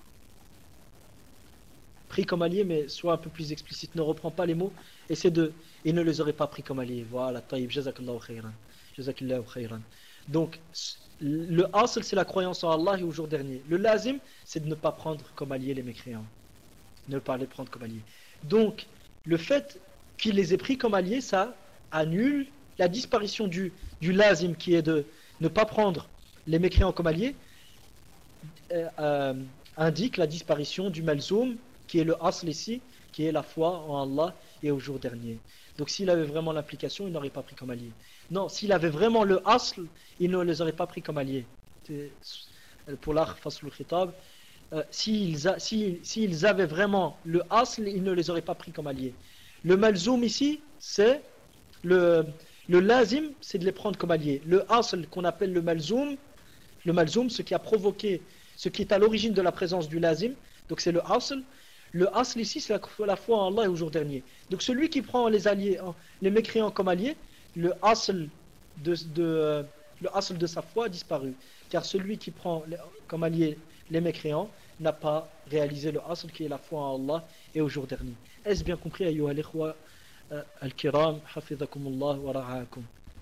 Pris comme allié, mais sois un peu plus explicite, ne reprends pas les mots, essaie de. Ils ne les auraient pas pris comme alliés. Voilà, taïb, jazakallahu khairan. Jazakallahu khairan. Donc, le asl, c'est la croyance en Allah et au jour dernier. Le lazim, c'est de ne pas prendre comme alliés les mécréants. Ne pas les prendre comme alliés. Donc, le fait qu'il les ait pris comme alliés, ça annule la disparition du, du lazim qui est de ne pas prendre les mécréants comme alliés, euh, euh, indique la disparition du malzoum qui est le asl ici, qui est la foi en Allah et au jour dernier. Donc s'il avait vraiment l'implication, il n'aurait pas pris comme allié. Non, s'il avait vraiment le asl, il ne les aurait pas pris comme alliés. Pour l'akh fasl al-khitab, euh, s'ils si, si avaient vraiment le asl, ils ne les auraient pas pris comme alliés. Le malzoum ici, c'est le, le lazim, c'est de les prendre comme alliés. Le asl qu'on appelle le malzoum, le malzoum, ce qui a provoqué, ce qui est à l'origine de la présence du lazim, donc c'est le asl. Le asl ici, c'est la, la foi en Allah et au jour dernier. Donc celui qui prend les alliés, les mécréants comme alliés, le asl de, de, le asl de sa foi a disparu. Car celui qui prend comme alliés les mécréants n'a pas réalisé le asl qui est la foi en Allah et au jour dernier. Est-ce bien compris, ayyuha al-ikhwa al-kiram, hafidhakumullah wa ra'akum?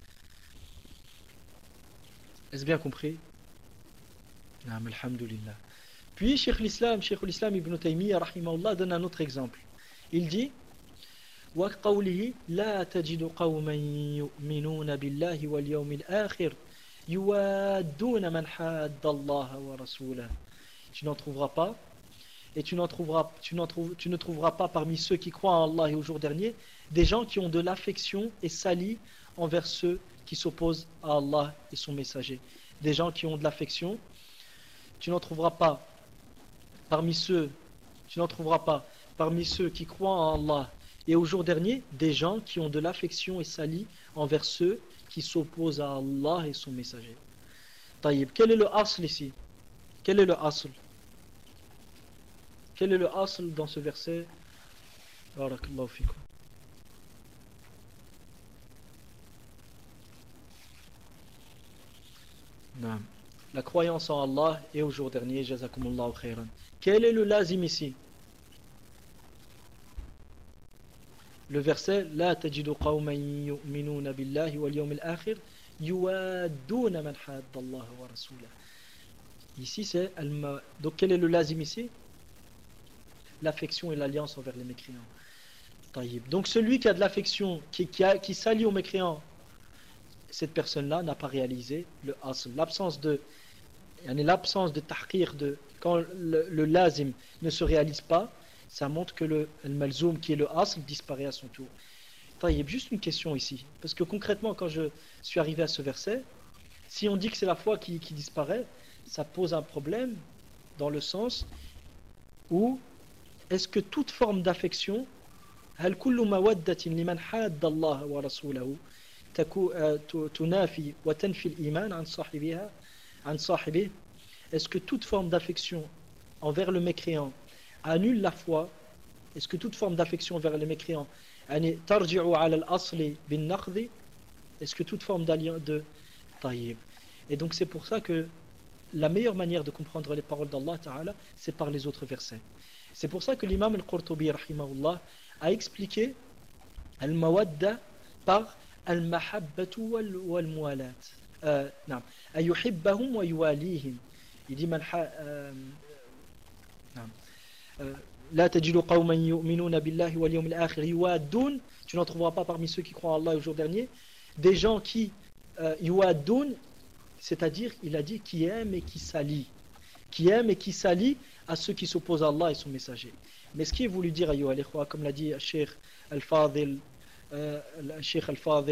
Est-ce bien compris? Naam, alhamdulillah. Puis, Cheikh l'Islam, Cheikh l'Islam Ibn Taymiyyah, rahimahullah, donne un autre exemple. Il dit وَقَوْلِهِ لَا تَجِدُ قَوْمًا يُؤْمِنُونَ بِاللَّهِ وَالْيَوْمِ الْآخِرِ يُوَادُّونَ مَنْ حَادَّ اللَّهَ وَرَسُولَهُ. Tu n'en trouveras pas, et tu, n'en trouveras, tu, n'en trouves, tu ne trouveras pas parmi ceux qui croient en Allah et au jour dernier des gens qui ont de l'affection et s'allient envers ceux qui s'opposent à Allah et son messager. Des gens qui ont de l'affection, tu n'en trouveras pas parmi ceux, tu n'en trouveras pas parmi ceux qui croient en Allah et au jour dernier des gens qui ont de l'affection et s'allient envers ceux qui s'opposent à Allah et son messager. Taïb, quel est le asl ici? Quel est le asl? Quel est le asl dans ce verset? Barakallahu fikum. Naam. La croyance en Allah et au jour dernier, jazakumullahu khairan. Quel est le lazim ici? Le verset La tajidu qawman yu'minuna billahi wal yawmil akhir yuwadduna man hadda Allah wa rasulah. Ici c'est al-ma. Donc quel est le lazim ici? L'affection et l'alliance envers les mécréants. Taïb. Donc celui qui a de l'affection, qui, qui, a, qui s'allie aux mécréants, cette personne-là n'a pas réalisé le asl. L'absence de l'absence de tahqir, de, quand le, le lazim ne se réalise pas, ça montre que le, le malzoum qui est le asl disparaît à son tour. Il y a juste une question ici, parce que concrètement quand je suis arrivé à ce verset, si on dit que c'est la foi qui, qui disparaît, ça pose un problème dans le sens où est-ce que toute forme d'affection هل كل مودة لمن حاد الله ورسوله تنافي وتنفي الإيمان عن صاحبها عن صاحبه. Est-ce que toute forme d'affection envers le mécréant annule la foi? Est-ce que toute forme d'affection envers le mécréant يعني ترجع على الأصل بالنقض? Est-ce que toute forme d'alliance de taïb? Et donc c'est pour ça que la meilleure manière de comprendre les paroles d'Allah Ta'ala, c'est par les autres versets. C'est pour ça que l'imam al-Qurtubi rahimahullah a expliqué al-mawadda par al-mahabbatu wal-muwalat. Euh, non, ayuhibbahum wa yuwalihim. Il dit man la tajidu qawman yu'minuna billahi wal yawmil akhir yuwaddun. Tu n'en trouveras pas parmi ceux qui croient en Allah au jour dernier des gens qui euh, yuwaddun, c'est-à-dire il a dit qui aiment et qui s'allient, qui aiment et qui s'allient à ceux qui s'opposent à Allah et son messager. Mais ce qui est voulu dire, ayyuha al-ikhwa, comme l'a dit Cheikh Al-Fadil, euh, Cheikh Al-Fadil,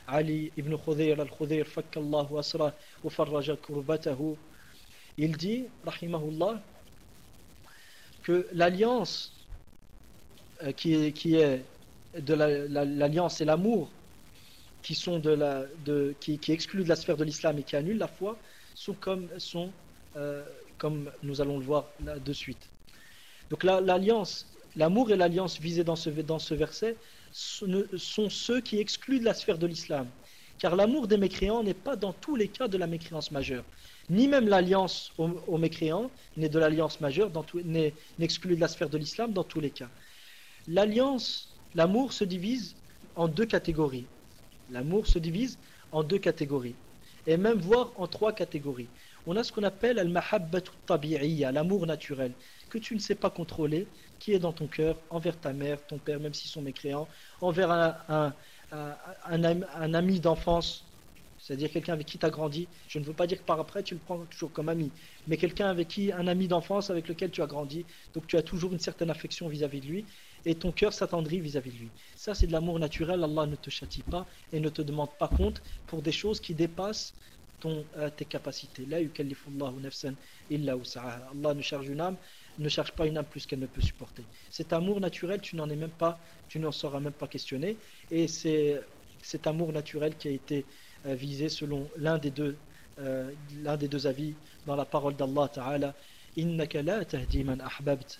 Ali ibn Khudayr al-Khudayr, fakkallahu asra wa farraja kurbatahu, il dit, rahimahullah, que l'alliance euh, qui, est, qui est de la, la, l'alliance et l'amour qui sont de la, de, qui, qui excluent de la sphère de l'islam et qui annulent la foi sont comme, sont, euh, comme nous allons le voir là de suite. Donc la, l'alliance, l'amour et l'alliance visés dans ce, dans ce verset sont, sont ceux qui excluent de la sphère de l'islam. Car l'amour des mécréants n'est pas dans tous les cas de la mécréance majeure. Ni même l'alliance aux, aux mécréants n'est de l'alliance majeure, dans tout, n'est, n'exclut de la sphère de l'islam dans tous les cas. L'alliance, l'amour se divise en deux catégories. L'amour se divise en deux catégories. Et même voire en trois catégories. On a ce qu'on appelle al-mahabbatu tabi'iyya, l'amour naturel, que tu ne sais pas contrôler, qui est dans ton cœur, envers ta mère, ton père, même s'ils sont mécréants, envers un, un, un, un, un ami d'enfance, c'est-à-dire quelqu'un avec qui tu as grandi. Je ne veux pas dire que par après tu le prends toujours comme ami, mais quelqu'un avec qui, un ami d'enfance avec lequel tu as grandi, donc tu as toujours une certaine affection vis-à-vis de lui, et ton cœur s'attendrit vis-à-vis de lui. Ça, c'est de l'amour naturel. Allah ne te châtie pas et ne te demande pas compte pour des choses qui dépassent ton, euh, tes capacités. La yukallifullahu nafsan illa wus'aha. Allah ne charge une âme, ne charge pas une âme plus qu'elle ne peut supporter. Cet amour naturel, tu n'en es même pas, tu n'en seras même pas questionné. Et c'est cet amour naturel qui a été euh, visé selon l'un des deux, euh, l'un des deux avis dans la parole d'Allah Ta'ala. Innaka la tahdi man ahbabt.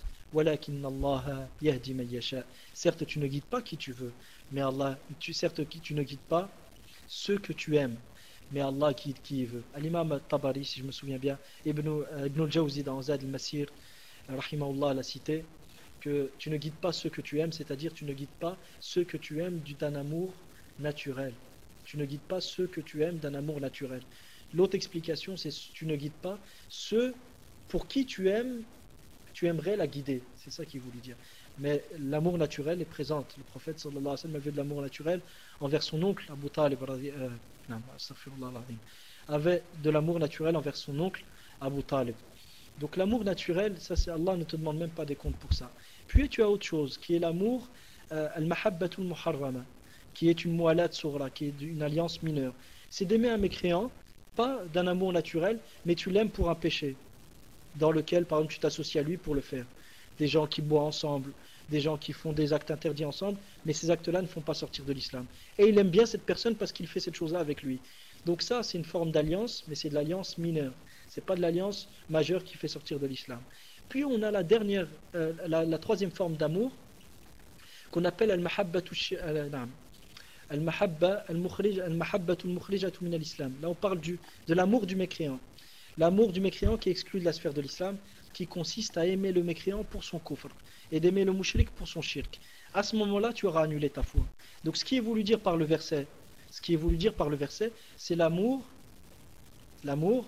Certes, tu ne guides pas qui tu veux, mais Allah, tu, certes, tu ne guides pas ceux que tu aimes, mais Allah guide qui il veut. L'imam Tabari, si je me souviens bien, Ibn, euh, Ibn al-Jawzi dans Zad al-Masir, rahimahullah, l'a cité, que tu ne guides pas ceux que tu aimes, c'est-à-dire tu ne guides pas ceux que tu aimes d'un amour naturel. Tu ne guides pas ceux que tu aimes d'un amour naturel. L'autre explication, c'est tu ne guides pas ceux pour qui tu aimes tu aimerais la guider, c'est ça qu'il voulait dire. Mais l'amour naturel est présent. Le prophète sallallahu alayhi wa sallam avait de l'amour naturel envers son oncle Abu Talib, euh, non, avait de l'amour naturel envers son oncle Abu Talib. Donc l'amour naturel, ça c'est Allah ne te demande même pas des comptes pour ça. Puis tu as autre chose qui est l'amour euh, al-mahabbatul muharrama, qui est une mu'alat surra, qui est une alliance mineure. C'est d'aimer un mécréant, pas d'un amour naturel, mais tu l'aimes pour un péché dans lequel, par exemple, tu t'associes à lui pour le faire. Des gens qui boivent ensemble, des gens qui font des actes interdits ensemble, mais ces actes-là ne font pas sortir de l'islam. Et il aime bien cette personne parce qu'il fait cette chose-là avec lui. Donc ça, c'est une forme d'alliance, mais c'est de l'alliance mineure. C'est pas de l'alliance majeure qui fait sortir de l'islam. Puis on a la dernière, euh, la, la troisième forme d'amour, qu'on appelle al-mahabbatu al-mahabba al-mahabbatu al-mukhrijatu min al-islam. Là, on parle du, de l'amour du mécréant. L'amour du mécréant qui exclut de la sphère de l'islam, qui consiste à aimer le mécréant pour son kufr et d'aimer le mushrik pour son shirk. À ce moment-là, tu auras annulé ta foi. Donc ce qui est voulu dire par le verset, ce qui est voulu dire par le verset, c'est l'amour, l'amour.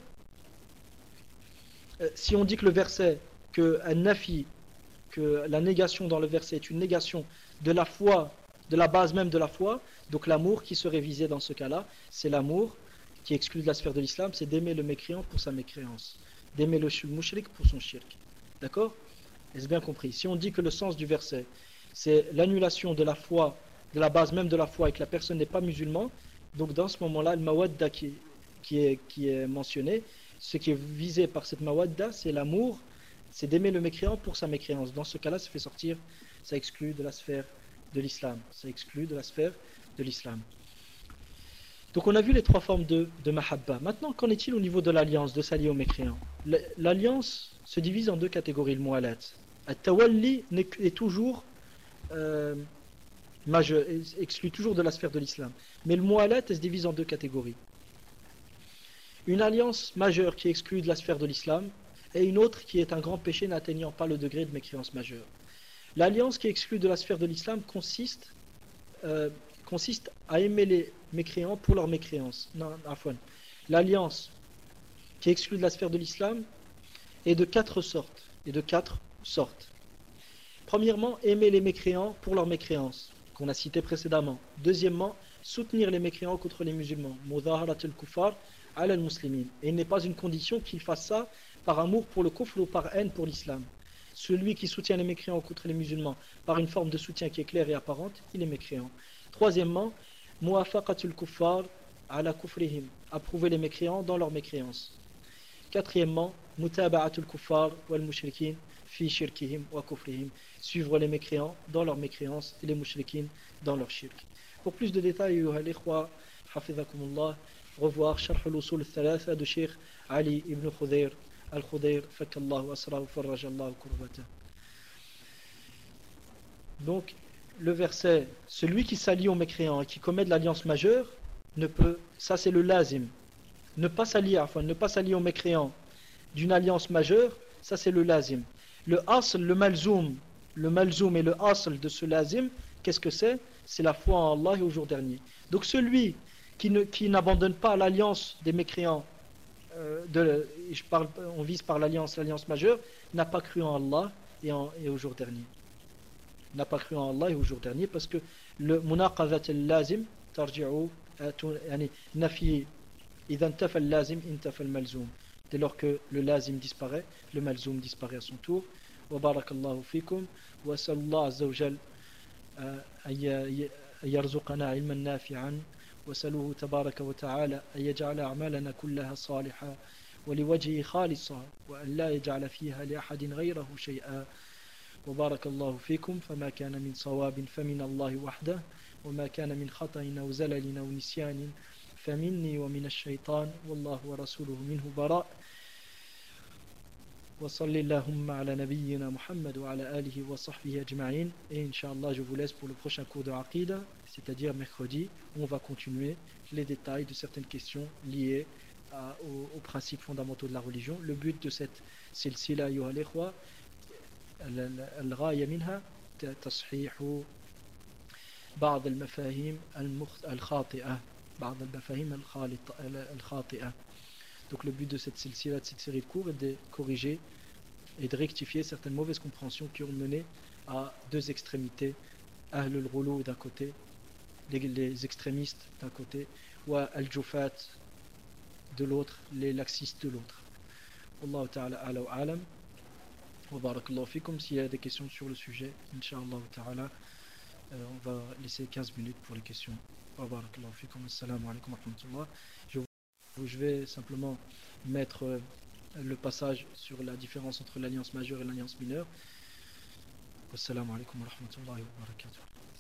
Euh, si on dit que le verset, que un-nafi, que la négation dans le verset est une négation de la foi, de la base même de la foi, donc l'amour qui serait visé dans ce cas-là, c'est l'amour qui exclut de la sphère de l'islam, c'est d'aimer le mécréant pour sa mécréance, d'aimer le mushrik pour son shirk. D'accord? Est-ce bien compris? Si on dit que le sens du verset, c'est l'annulation de la foi, de la base même de la foi, et que la personne n'est pas musulmane, donc dans ce moment-là, le mawadda qui, qui, est, qui est mentionné, ce qui est visé par cette mawadda, c'est l'amour, c'est d'aimer le mécréant pour sa mécréance. Dans ce cas-là, ça fait sortir, ça exclut de la sphère de l'islam. Ça exclut de la sphère de l'islam. Donc on a vu les trois formes de, de mahabba. Maintenant, qu'en est-il au niveau de l'alliance, de s'allier aux mécréants? L'alliance se divise en deux catégories, le mu'alat. At-tawalli est toujours euh, majeur, exclut toujours de la sphère de l'islam. Mais le mu'alat se divise en deux catégories. Une alliance majeure qui exclut de la sphère de l'islam et une autre qui est un grand péché n'atteignant pas le degré de mécréance majeure. L'alliance qui exclut de la sphère de l'islam consiste euh, consiste à aimer les mécréants pour leur mécréance. Non, afwan. L'alliance qui exclut de la sphère de l'islam est de quatre sortes. Et de quatre sortes. Premièrement, aimer les mécréants pour leur mécréance, qu'on a cité précédemment. Deuxièmement, soutenir les mécréants contre les musulmans. Mudaharatul kufar ala al-muslimin. Et il n'est pas une condition qu'il fasse ça par amour pour le kufr ou par haine pour l'islam. Celui qui soutient les mécréants contre les musulmans par une forme de soutien qui est claire et apparente, il est mécréant. Troisièmement, muwafaqatul kuffar ala kufrihim, approuver les mécréants dans leur mécréance. Quatrièmement, mutaba'atul kuffar wal mushrikin fi shirkihim wa kufrihim, suivre les mécréants dans leur mécréance et les mushrikin dans leur shirk. Pour plus de détails, ayyuha al-ikhwa, hafizakumullah, revoir Sharh al-Usul al-Thalatha de Cheikh Ali ibn Khudayr al-Khudayr, fakallahu asrahu farrajallahu kurbata. Donc, le verset, celui qui s'allie aux mécréants et qui commet de l'alliance majeure, ne peut, ça c'est le lazim, ne pas s'allier, enfin, ne pas s'allier aux mécréants d'une alliance majeure, ça c'est le lazim. Le asl, le malzoum, le malzoum et le asl de ce lazim, qu'est-ce que c'est? C'est la foi en Allah et au jour dernier. Donc celui qui, ne, qui n'abandonne pas l'alliance des mécréants, euh, de, je parle, on vise par l'alliance, l'alliance majeure, n'a pas cru en Allah et, en, et au jour dernier. N'a pas cru en Allah et au jour dernier, parce que le munaqadat al-lazim tarji'u yani nafi idha intafa al-lazim intafa al-malzoum. Dès lors que le lazim disparaît, le malzoum disparaît à son tour. Wa barakallahu fikum wa sallallahu azza wa jal an yarzuqana ilman nafi'an wa saluhu tabaraka wa ta'ala an yaj'ala a'malana kullaha salihah wa liwajhihi khalisah wa an la yaj'ala fiha li ahadin ghayrahu shay'an. وبارك الله فيكم فما كان من صواب فمن الله وحده وما كان من خطأ أو زلل أو نسيان فمني ومن الشيطان والله ورسوله منه براء وصلى اللهم على نبينا محمد وعلى آله وصحبه أجمعين. Et Inch'Allah, je vous laisse pour le prochain cours de Aqida, c'est-à-dire mercredi, où on va continuer les détails de certaines questions liées à, aux, aux principes fondamentaux de la religion. Le but de cette silsila ayyuha al-ikhwa, الغاية منها تصحيح بعض المفاهيم الخاطئة بعض المفاهيم الخاطئة. Donc le but de cette silsila, de cette série de cours, est de corriger et de rectifier certaines mauvaises compréhensions qui ont mené à deux extrémités, Ahl al-Ghulu d'un côté, les, les extrémistes d'un côté, ou al-Jufat de l'autre, les laxistes de l'autre. Wallahu ta'ala ala wa alam. Wa barakallahu fikum. S'il y a des questions sur le sujet, Inch'Allah ta'ala, euh, on va laisser quinze minutes pour les questions. Wa barakallahu fikum. Assalamu alaikum wa rahmatullah. Je, je vais simplement mettre euh, le passage sur la différence entre l'alliance majeure et l'alliance mineure. Wassalamu alaikum wa rahmatullahi wa barakatuh.